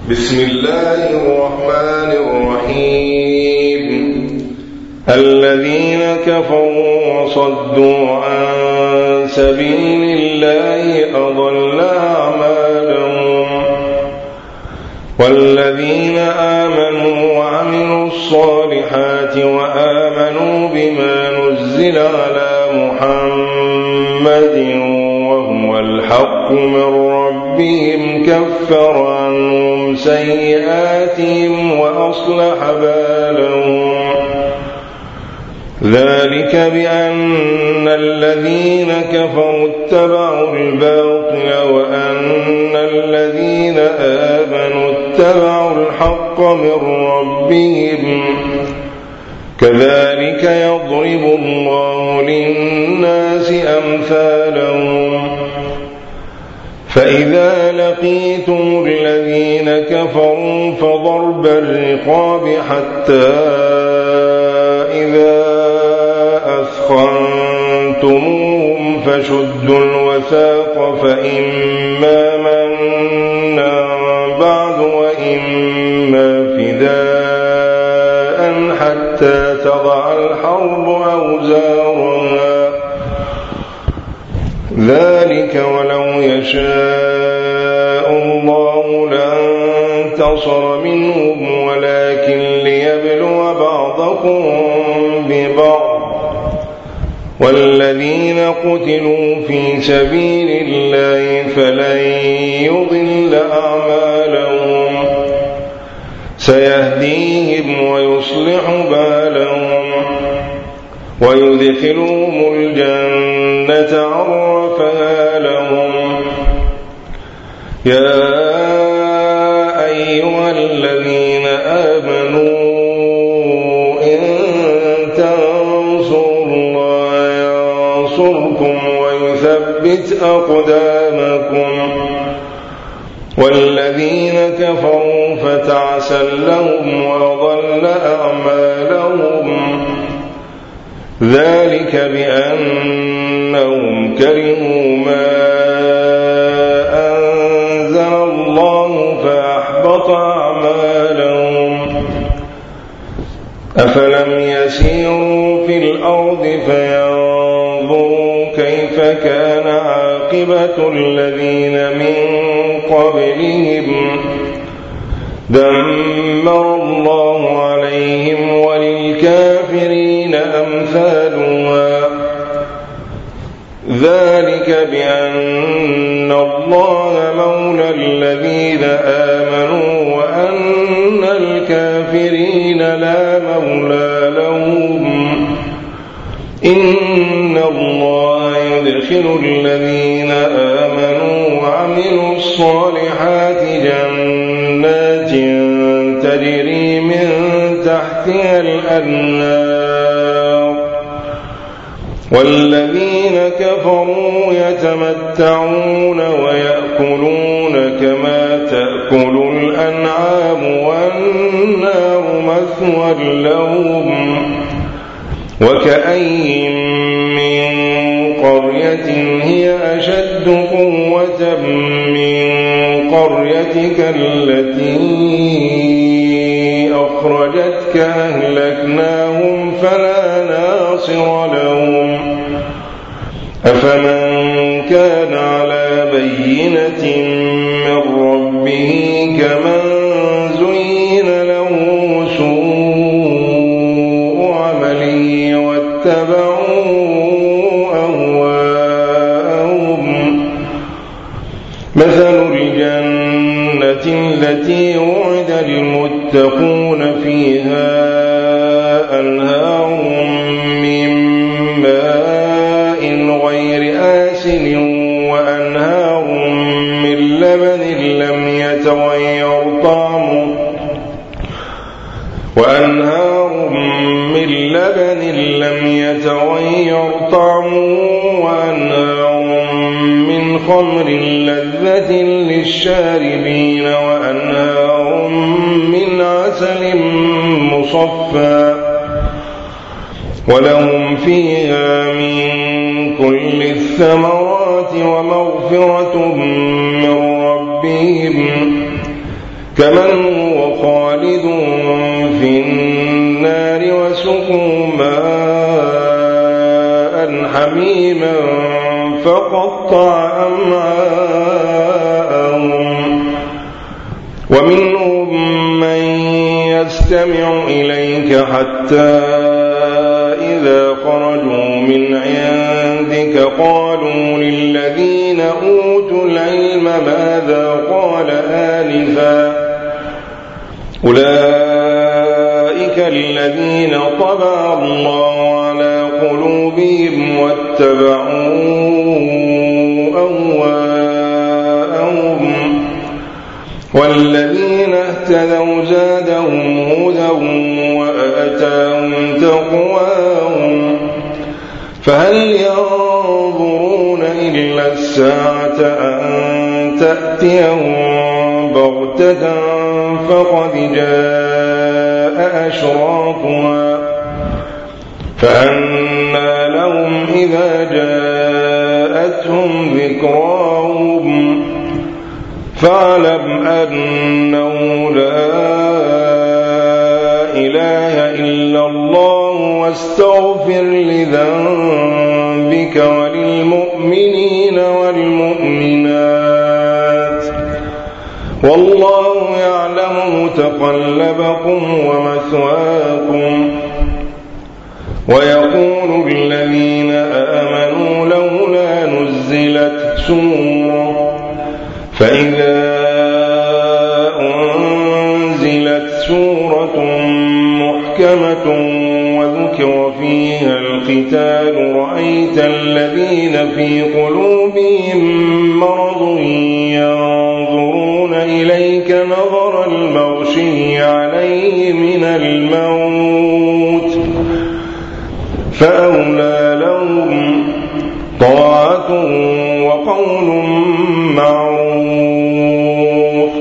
بسم الله الرحمن الرحيم. الذين كفروا وصدوا عن سبيل الله أضل أعمالهم، والذين آمنوا وعملوا الصالحات وآمنوا بما نزل على محمد وهو الحق من ربهم كفر عنهم سيئاتهم وأصلح بالهم. ذلك بأن الذين كفروا اتبعوا الباطل وأن الذين آمنوا اتبعوا الحق من ربهم. كذلك يضرب الله للناس أمثالهم. فإذا لقيتم الذين كفروا فضرب الرقاب حتى إذا أثخنتموهم فشدوا الوثاق فإما منا بعد وإما فداء حتى تضع الحرب أوزارها. ذلك ولو يشاء الله لانتصر منهم ولكن ليبلو بعضكم ببعض. والذين قتلوا في سبيل الله فلن يضل أعمالهم سيهديهم ويصلح بالهم ويدخلهم الجنة عرفها لهم. يا أيها الذين آمنوا إن تنصروا الله ينصركم ويثبت أقدامكم. والذين كفروا فتعسا لهم وأضل أعمالهم. ذلك بأنهم كرهوا ما أنزل الله فأحبط أعمالهم. أفلم يسيروا في الأرض فينظروا كيف كان عاقبة الذين من قبلهم. دمر الله عليهم وللكافرين أمثالها. ذلك بأن الله مولى الذين آمنوا وأن الكافرين لا مولى لهم. إن الله يدخل الذين آمنوا وعملوا الصالحات جنات تجري من تحتها الأنهار. والذين كفروا يتمتعون ويأكلون كما تأكل الأنعام والنار مثوى لهم. وكأين من قرية هي أشد قوة من قريتك التي أخرجتك أهلكناهم فلا ناصر لهم. أفمن كان على بينة من ربه كمن زين له سوء عمله واتبعوا أهواءهم. مثل الجنة التي وعد المتقون فيها أنهار من ماء غير آسن وأنهار من لبن لم يتغير طعمه وأنهار من خمر لذة للشاربين وأنهار من عسل مصفى ولهم فيها من كل الثمرات ومغفرة من ربهم كمن هو خالد في النار وسقوا ماء حميما فقطع أمعاءهم ومنهم من يستمع إليك حتى إذا خرجوا من عندك قالوا للذين أوتوا العلم ماذا قال آنفا أولئك الذين طبع الله على قلوبهم واتبعوا أهواءهم والذين اهتدوا زادهم هدى وآتاهم تقواهم فهل ينظرون إلا الساعة أن تأتيهم بغتة فقد جاء أشراطها فأنى لهم إذا جاءتهم ذكراهم فاعلم أنه لا إله إلا الله واستغفر لذنبك وللمؤمنين والمؤمنات والله يعلم متقلبكم ومثواكم ويقول الذين آمنوا لولا نزلت سورة فإذا أنزلت سورة محكمة وذكر فيها القتال رأيت الذين في قلوبهم مرض ينظرون إليك نظر المغشي عليه من الموت فأولى لهم طاعة وقول معروف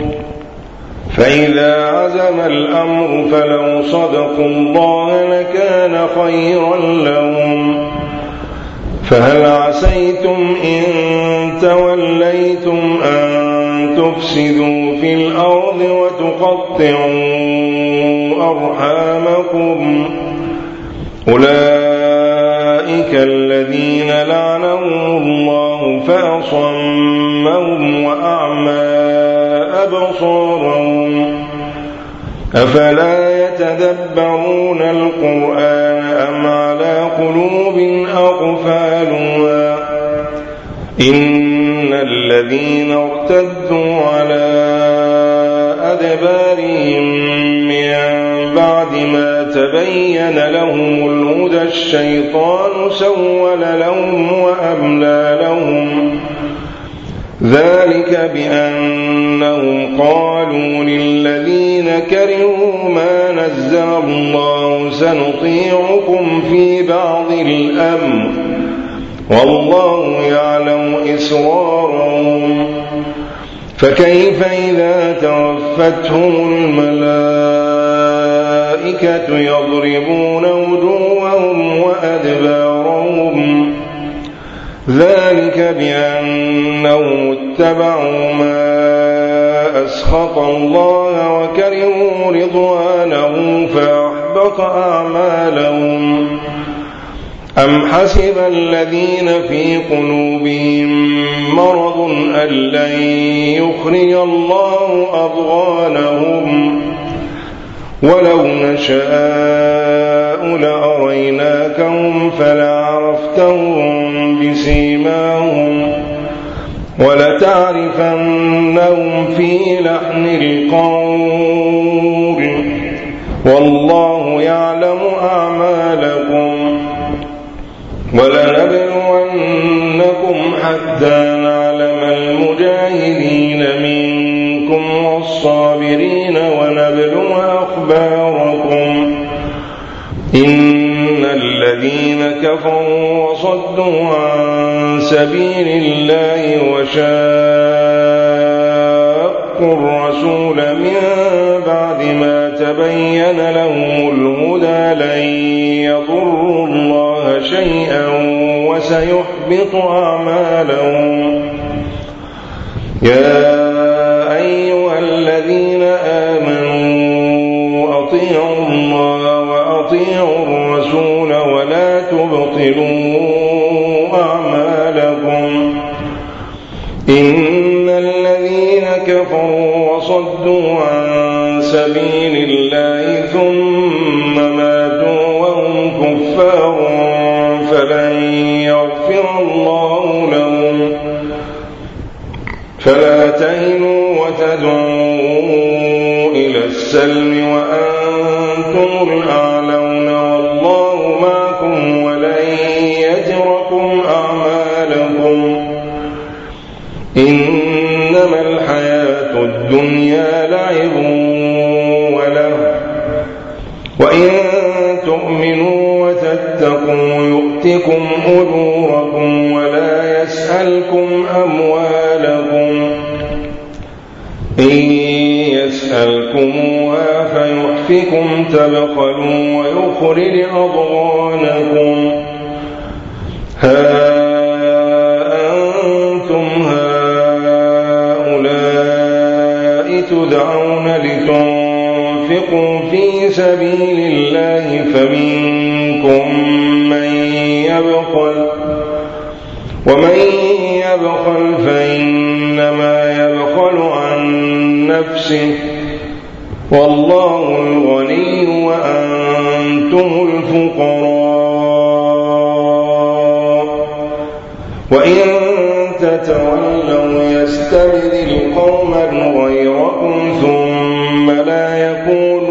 فإذا عزم الأمر فلو صدقوا الله لكان خيرا لهم فهل عسيتم إن توليتم أن تفسدوا في الأرض وتقطعوا أرحامكم أولئك الذين لعنهم الله فأصمهم وأعمى أبصارهم أفلا يتدبرون القرآن أم على قلوب أقفالها إن الذين ارتدوا على أدبارهم من بعد ما تبين لهم الهدى الشيطان سول لهم وأملى لهم ذلك بأنهم قالوا للذين كرهوا ما نزل الله سنطيعكم في بعض الأمر والله يعلم إسرارهم فكيف إذا توفتهم الملائكة يضربون وجوههم وأدبارهم ذلك بأنهم اتبعوا ما أسخط الله وكرهوا رضوانه فأحبط أعمالهم أم حسب الذين في قلوبهم مرض أن لن يخرج الله أضغانهم ولو نشاء لأريناكهم فلعرفتهم بسيماهم ولتعرفنهم في لحن القول والله يعلم أعمالكم ولنبلونكم حتى نعلم المجاهدين منكم والصابرين ونبلو أخباركم إن الذين كفروا وصدوا عن سبيل الله وشاقوا الرسول من بعد ما تبين لهم الهدى لن يضروا الله شيئا وسيحبط أعمالهم يا أيها الذين آمنوا أطيعوا الله وأطيعوا الرسول ولا تبطلوا أعمالكم إن الذين كفروا وصدوا عن سبيل الله ثم ماتوا وهم كفار فلن يغفر الله لهم فلا تهنوا وتدعوا إلى السلم وأنتم الأعلون والله معكم ولن يتركم أعمالكم إنما الحياة الدنيا لعب وله وإن تؤمنوا وتتقوا يؤتكم أجوركم ولا يسألكم أموالكم إن يسألكموها فيحفكم تبخلوا ويخرج أضغانكم ها أنتم هؤلاء تدعون لتنفقوا في سبيل الله فمنكم من يبخل ومن يبخل فإنما يبخل عن نفسه والله الغني وأنتم الفقراء وإن تتولوا يستبدل قوما غيركم ثم لا يكونوا